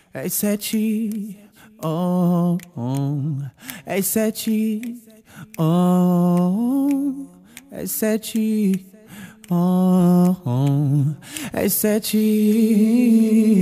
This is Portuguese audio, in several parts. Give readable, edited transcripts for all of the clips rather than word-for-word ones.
É sete, oh, oh. É sete, oh. É sete, oh, oh. É sete.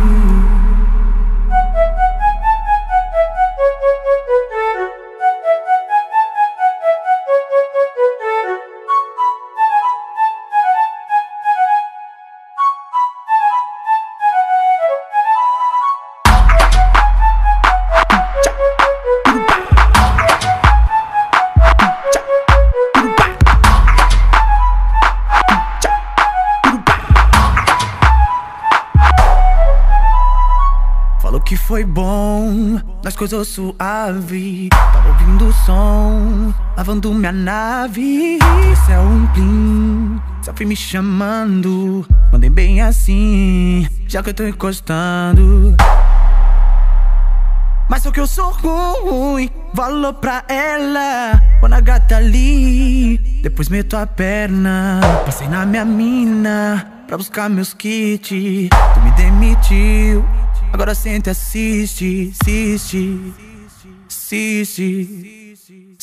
Falou que foi bom, nós coisou suave. Tava ouvindo o som, lavando minha nave. Esse é um plim, só fui me chamando. Mandei bem assim, já que eu tô encostando. Mas só que eu sou ruim, valor pra ela. Quando a gata ali, depois meto a perna. Passei na minha mina, pra buscar meus kits. Tu me demitiu, agora senta e assiste, assiste, assiste,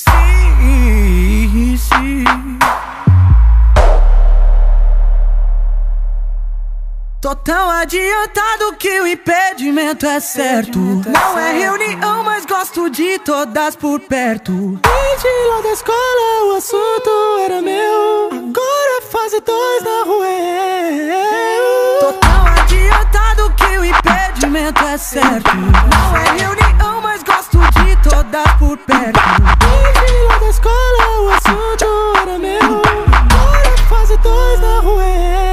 assiste. Tô tão adiantado que o impedimento é certo. Não é reunião, mas gosto de todas por perto. Desde lá da escola o assunto era meu. Agora é fase 2 na rua. Tô tão adiantado que o impedimento é certo. Não é reunião, mas gosto de todas por perto. Desde lá da escola o assunto era meu. Agora é fase 2 na rua.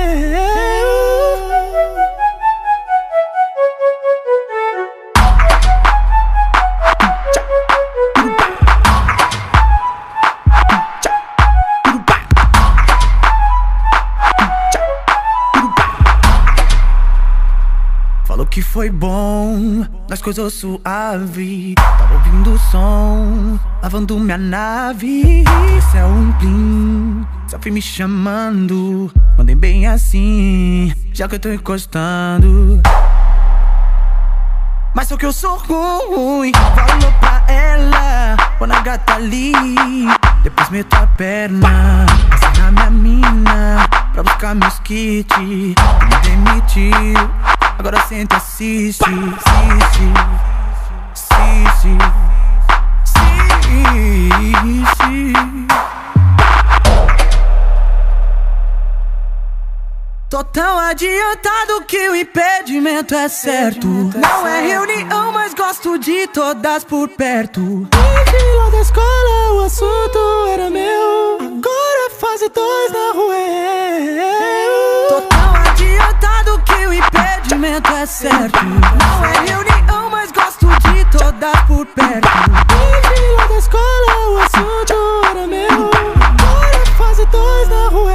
Falou que foi bom, nós coisou suave. Tava ouvindo o som, lavando minha nave. Esse é um plim, só fui me chamando. Mandei bem assim, já que eu tô encostando. Mas só que eu sou ruim, falou pra ela. Quando a gata ali, depois meto a perna. Passei na minha mina, pra buscar meus kits. Tu me demitiu, agora senta e assiste, assiste, assiste, assiste. Tô tão adiantado que o impedimento é certo. Não é reunião, mas gosto de todas por perto. Desde lá da escola o assunto era meu. Agora é fase 2 na rua. Tô tão adiantado que o impedimento é certo. Não é reunião, mas gosto de todas por perto. Desde lá da escola o assunto era meu. Agora é fase 2 na rua.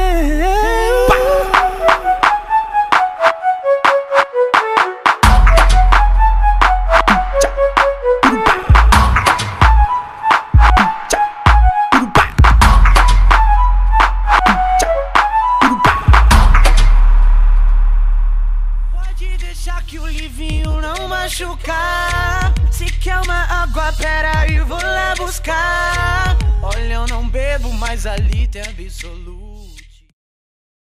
Que o livinho não machucar. Se quer uma água, pera aí, vou lá buscar. Olha, eu não bebo, mas ali tem absoluto.